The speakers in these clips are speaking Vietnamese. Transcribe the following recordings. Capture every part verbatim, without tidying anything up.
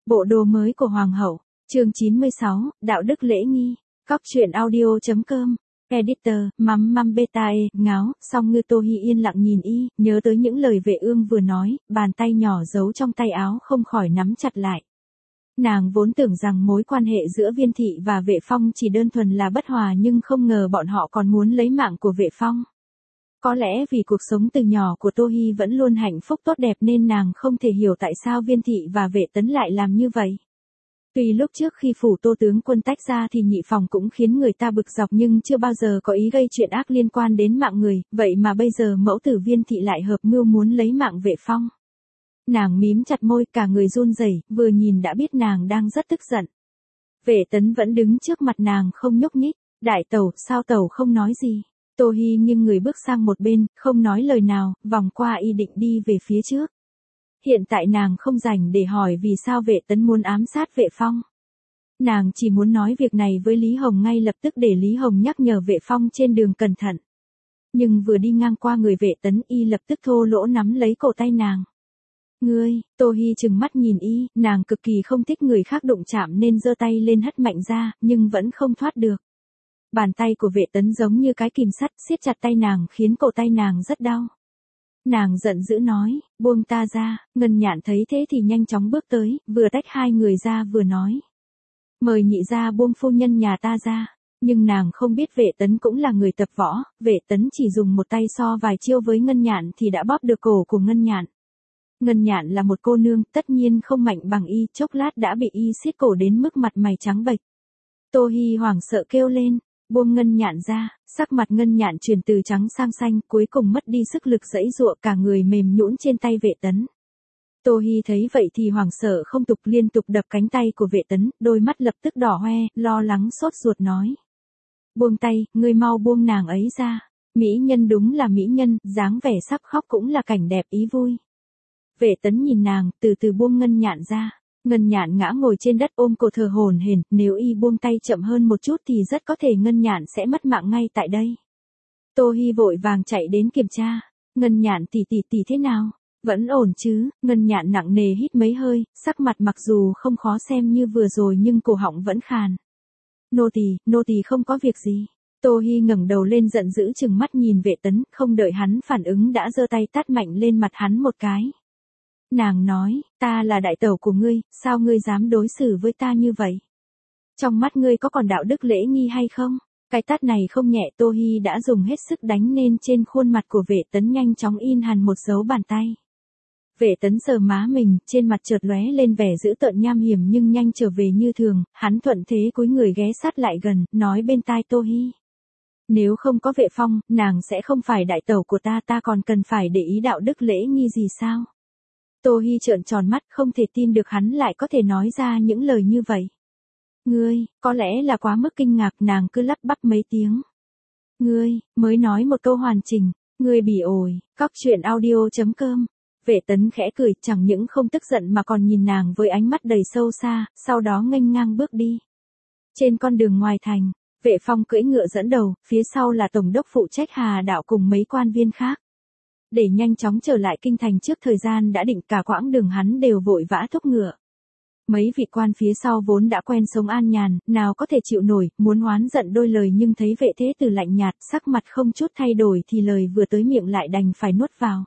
Bộ đồ mới của Hoàng hậu, chương chín mươi sáu, đạo đức lễ nghi, cóc truyện audio.com, editor, mắm măm beta e, ngáo, song ngư Tô Hi yên lặng nhìn y, nhớ tới những lời Vệ Ương vừa nói, bàn tay nhỏ giấu trong tay áo không khỏi nắm chặt lại. Nàng vốn tưởng rằng mối quan hệ giữa Viên Thị và Vệ Phong chỉ đơn thuần là bất hòa nhưng không ngờ bọn họ còn muốn lấy mạng của Vệ Phong. Có lẽ vì cuộc sống từ nhỏ của Tô Hi vẫn luôn hạnh phúc tốt đẹp nên nàng không thể hiểu tại sao Viên Thị và Vệ Tấn lại làm như vậy. Tuy lúc trước khi phủ Tô tướng quân tách ra thì nhị phòng cũng khiến người ta bực dọc nhưng chưa bao giờ có ý gây chuyện ác liên quan đến mạng người, vậy mà bây giờ mẫu tử Viên Thị lại hợp mưu muốn lấy mạng Vệ Phong. Nàng mím chặt môi, cả người run rẩy, vừa nhìn đã biết nàng đang rất tức giận. Vệ Tấn vẫn đứng trước mặt nàng không nhúc nhích. Đại tẩu, sao tẩu không nói gì? Tô Hi nghiêng người bước sang một bên, không nói lời nào, vòng qua y định đi về phía trước. Hiện tại nàng không rảnh để hỏi vì sao Vệ Tấn muốn ám sát Vệ Phong. Nàng chỉ muốn nói việc này với Lý Hồng ngay lập tức để Lý Hồng nhắc nhở Vệ Phong trên đường cẩn thận. Nhưng vừa đi ngang qua người Vệ Tấn y lập tức thô lỗ nắm lấy cổ tay nàng. Ngươi, Tô Hi trừng mắt nhìn y, nàng cực kỳ không thích người khác đụng chạm nên giơ tay lên hất mạnh ra, nhưng vẫn không thoát được. Bàn tay của Vệ Tấn giống như cái kìm sắt siết chặt tay nàng khiến cổ tay nàng rất đau. Nàng giận dữ nói, buông ta ra, Ngân Nhạn thấy thế thì nhanh chóng bước tới, vừa tách hai người ra vừa nói. Mời nhị gia buông phu nhân nhà ta ra. Nhưng nàng không biết Vệ Tấn cũng là người tập võ, Vệ Tấn chỉ dùng một tay so vài chiêu với Ngân Nhạn thì đã bóp được cổ của Ngân Nhạn. Ngân Nhạn là một cô nương, tất nhiên không mạnh bằng y, chốc lát đã bị y siết cổ đến mức mặt mày trắng bệch. Tô Hi hoảng sợ kêu lên, buông Ngân Nhạn ra, sắc mặt Ngân Nhạn chuyển từ trắng sang xanh, cuối cùng mất đi sức lực giãy giụa, cả người mềm nhũn trên tay Vệ Tấn. Tô Hi thấy vậy thì hoảng sợ không tục liên tục đập cánh tay của Vệ Tấn, đôi mắt lập tức đỏ hoe, lo lắng sốt ruột nói. Buông tay, ngươi mau buông nàng ấy ra. Mỹ nhân đúng là mỹ nhân, dáng vẻ sắp khóc cũng là cảnh đẹp ý vui. Vệ Tấn nhìn nàng, từ từ buông Ngân Nhạn ra. Ngân Nhạn ngã ngồi trên đất ôm cổ thở hổn hển, nếu y buông tay chậm hơn một chút thì rất có thể Ngân Nhạn sẽ mất mạng ngay tại đây. Tô Hi vội vàng chạy đến kiểm tra. Ngân Nhạn tỷ tỷ tỷ thế nào? Vẫn ổn chứ? Ngân Nhạn nặng nề hít mấy hơi, sắc mặt mặc dù không khó xem như vừa rồi nhưng cổ họng vẫn khàn. Nô tỳ, nô tỳ không có việc gì. Tô Hi ngẩng đầu lên giận dữ trừng mắt nhìn Vệ Tấn, không đợi hắn phản ứng đã giơ tay tát mạnh lên mặt hắn một cái. Nàng nói, ta là đại tẩu của ngươi, sao ngươi dám đối xử với ta như vậy? Trong mắt ngươi có còn đạo đức lễ nghi hay không? Cái tát này không nhẹ, Tô Hi đã dùng hết sức đánh nên trên khuôn mặt của Vệ Tấn nhanh chóng in hằn một dấu bàn tay. Vệ Tấn sờ má mình, trên mặt chợt lóe lên vẻ dữ tợn nham hiểm nhưng nhanh trở về như thường, hắn thuận thế cúi người ghé sát lại gần, nói bên tai Tô Hi. Nếu không có Vệ Phong, nàng sẽ không phải đại tẩu của ta, ta còn cần phải để ý đạo đức lễ nghi gì sao? Tô Hi trợn tròn mắt không thể tin được hắn lại có thể nói ra những lời như vậy. Ngươi, có lẽ là quá mức kinh ngạc nàng cứ lắp bắp mấy tiếng. Ngươi, mới nói một câu hoàn chỉnh, ngươi bỉ ổi, cóc truyện audio.com. Vệ Tấn khẽ cười, chẳng những không tức giận mà còn nhìn nàng với ánh mắt đầy sâu xa, sau đó nghênh ngang bước đi. Trên con đường ngoài thành, Vệ Phong cưỡi ngựa dẫn đầu, phía sau là tổng đốc phụ trách Hà Đạo cùng mấy quan viên khác. Để nhanh chóng trở lại kinh thành trước thời gian đã định, cả quãng đường hắn đều vội vã thúc ngựa. Mấy vị quan phía sau vốn đã quen sống an nhàn, nào có thể chịu nổi, muốn oán giận đôi lời nhưng thấy Vệ Thế Tử lạnh nhạt, sắc mặt không chút thay đổi thì lời vừa tới miệng lại đành phải nuốt vào.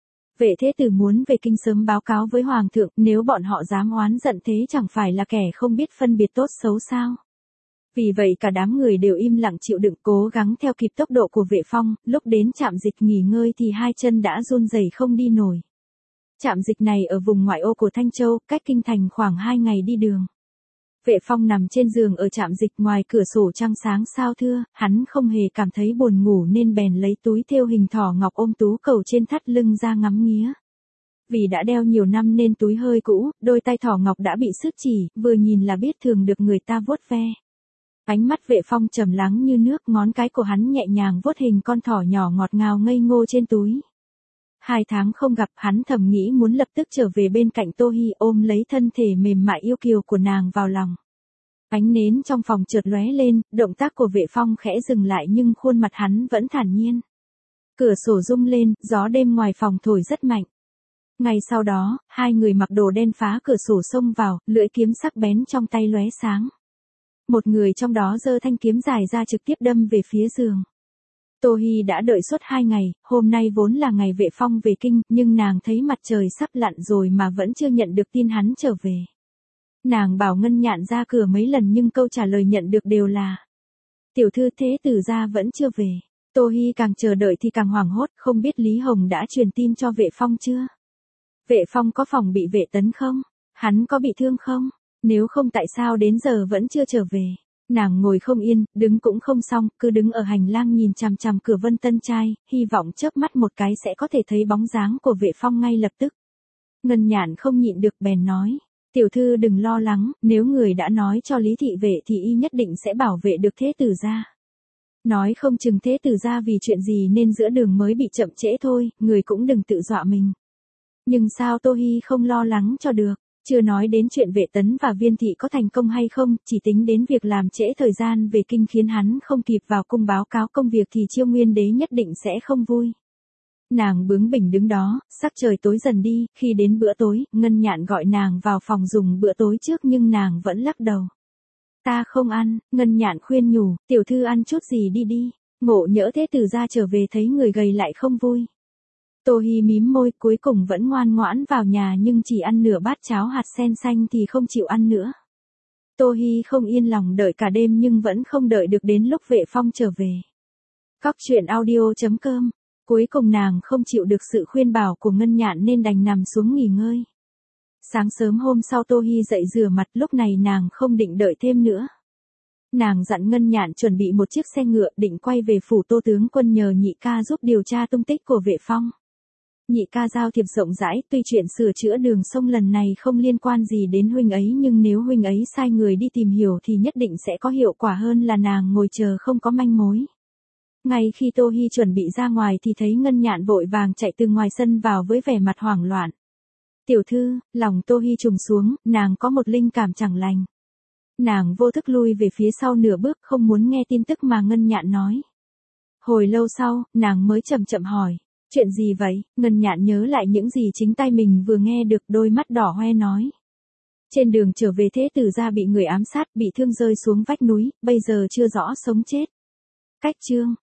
Vệ Thế Tử muốn về kinh sớm báo cáo với Hoàng thượng, nếu bọn họ dám oán giận thế chẳng phải là kẻ không biết phân biệt tốt xấu sao. Vì vậy cả đám người đều im lặng chịu đựng, cố gắng theo kịp tốc độ của Vệ Phong, lúc đến trạm dịch nghỉ ngơi thì hai chân đã run rẩy không đi nổi. Trạm dịch này ở vùng ngoại ô của Thanh Châu, cách kinh thành khoảng hai ngày đi đường. Vệ Phong nằm trên giường ở trạm dịch, ngoài cửa sổ trăng sáng sao thưa, hắn không hề cảm thấy buồn ngủ nên bèn lấy túi thêu hình thỏ ngọc ôm tú cầu trên thắt lưng ra ngắm nghía. Vì đã đeo nhiều năm nên túi hơi cũ, đôi tay thỏ ngọc đã bị xước chỉ, vừa nhìn là biết thường được người ta vuốt ve. Ánh mắt Vệ Phong trầm lắng như nước, ngón cái của hắn nhẹ nhàng vuốt hình con thỏ nhỏ ngọt ngào ngây ngô trên túi. Hai tháng không gặp, hắn thầm nghĩ muốn lập tức trở về bên cạnh Tô Hi ôm lấy thân thể mềm mại yêu kiều của nàng vào lòng. Ánh nến trong phòng chợt lóe lên, động tác của Vệ Phong khẽ dừng lại nhưng khuôn mặt hắn vẫn thản nhiên. Cửa sổ rung lên, gió đêm ngoài phòng thổi rất mạnh. Ngay sau đó, hai người mặc đồ đen phá cửa sổ xông vào, lưỡi kiếm sắc bén trong tay lóe sáng. Một người trong đó giơ thanh kiếm dài ra trực tiếp đâm về phía giường. Tô Hi đã đợi suốt hai ngày, hôm nay vốn là ngày Vệ Phong về kinh, nhưng nàng thấy mặt trời sắp lặn rồi mà vẫn chưa nhận được tin hắn trở về. Nàng bảo Ngân Nhạn ra cửa mấy lần nhưng câu trả lời nhận được đều là: tiểu thư thế tử gia vẫn chưa về. Tô Hi càng chờ đợi thì càng hoảng hốt, không biết Lý Hồng đã truyền tin cho Vệ Phong chưa? Vệ Phong có phòng bị Vệ Tấn không? Hắn có bị thương không? Nếu không tại sao đến giờ vẫn chưa trở về? Nàng ngồi không yên, đứng cũng không xong, cứ đứng ở hành lang nhìn chằm chằm cửa Vân Tân trai, hy vọng chớp mắt một cái sẽ có thể thấy bóng dáng của Vệ Phong ngay lập tức. Ngân Nhạn không nhịn được bèn nói: tiểu thư đừng lo lắng, nếu người đã nói cho Lý thị vệ thì y nhất định sẽ bảo vệ được thế tử gia. Nói không chừng thế tử gia vì chuyện gì nên giữa đường mới bị chậm trễ thôi, người cũng đừng tự dọa mình. Nhưng sao Tô Hi không lo lắng cho được? Chưa nói đến chuyện Vệ Tấn và Viên thị có thành công hay không, chỉ tính đến việc làm trễ thời gian về kinh khiến hắn không kịp vào cung báo cáo công việc thì Chiêu Nguyên đế nhất định sẽ không vui. Nàng bướng bỉnh đứng đó, sắc trời tối dần đi, khi đến bữa tối, Ngân Nhạn gọi nàng vào phòng dùng bữa tối trước nhưng nàng vẫn lắc đầu. Ta không ăn, Ngân Nhạn khuyên nhủ, tiểu thư ăn chút gì đi đi, ngộ nhỡ thế tử gia trở về thấy người gầy lại không vui. Tô Hi mím môi, cuối cùng vẫn ngoan ngoãn vào nhà nhưng chỉ ăn nửa bát cháo hạt sen xanh thì không chịu ăn nữa. Tô Hi không yên lòng đợi cả đêm nhưng vẫn không đợi được đến lúc Vệ Phong trở về. Cóc truyện audio chấm com. Cuối cùng nàng không chịu được sự khuyên bảo của Ngân Nhạn nên đành nằm xuống nghỉ ngơi. Sáng sớm hôm sau Tô Hi dậy rửa mặt, lúc này nàng không định đợi thêm nữa. Nàng dặn Ngân Nhạn chuẩn bị một chiếc xe ngựa định quay về phủ Tô tướng quân nhờ nhị ca giúp điều tra tung tích của Vệ Phong. Nhị ca giao thiệp rộng rãi, tuy chuyện sửa chữa đường sông lần này không liên quan gì đến huynh ấy nhưng nếu huynh ấy sai người đi tìm hiểu thì nhất định sẽ có hiệu quả hơn là nàng ngồi chờ không có manh mối. Ngay khi Tô Hi chuẩn bị ra ngoài thì thấy Ngân Nhạn vội vàng chạy từ ngoài sân vào với vẻ mặt hoảng loạn. Tiểu thư, lòng Tô Hi trùng xuống, nàng có một linh cảm chẳng lành. Nàng vô thức lui về phía sau nửa bước không muốn nghe tin tức mà Ngân Nhạn nói. Hồi lâu sau, nàng mới chậm chậm hỏi. Chuyện gì vậy? Ngân Nhạn nhớ lại những gì chính tay mình vừa nghe được, đôi mắt đỏ hoe nói. Trên đường trở về thế tử gia bị người ám sát, bị thương rơi xuống vách núi, bây giờ chưa rõ sống chết. Cách chương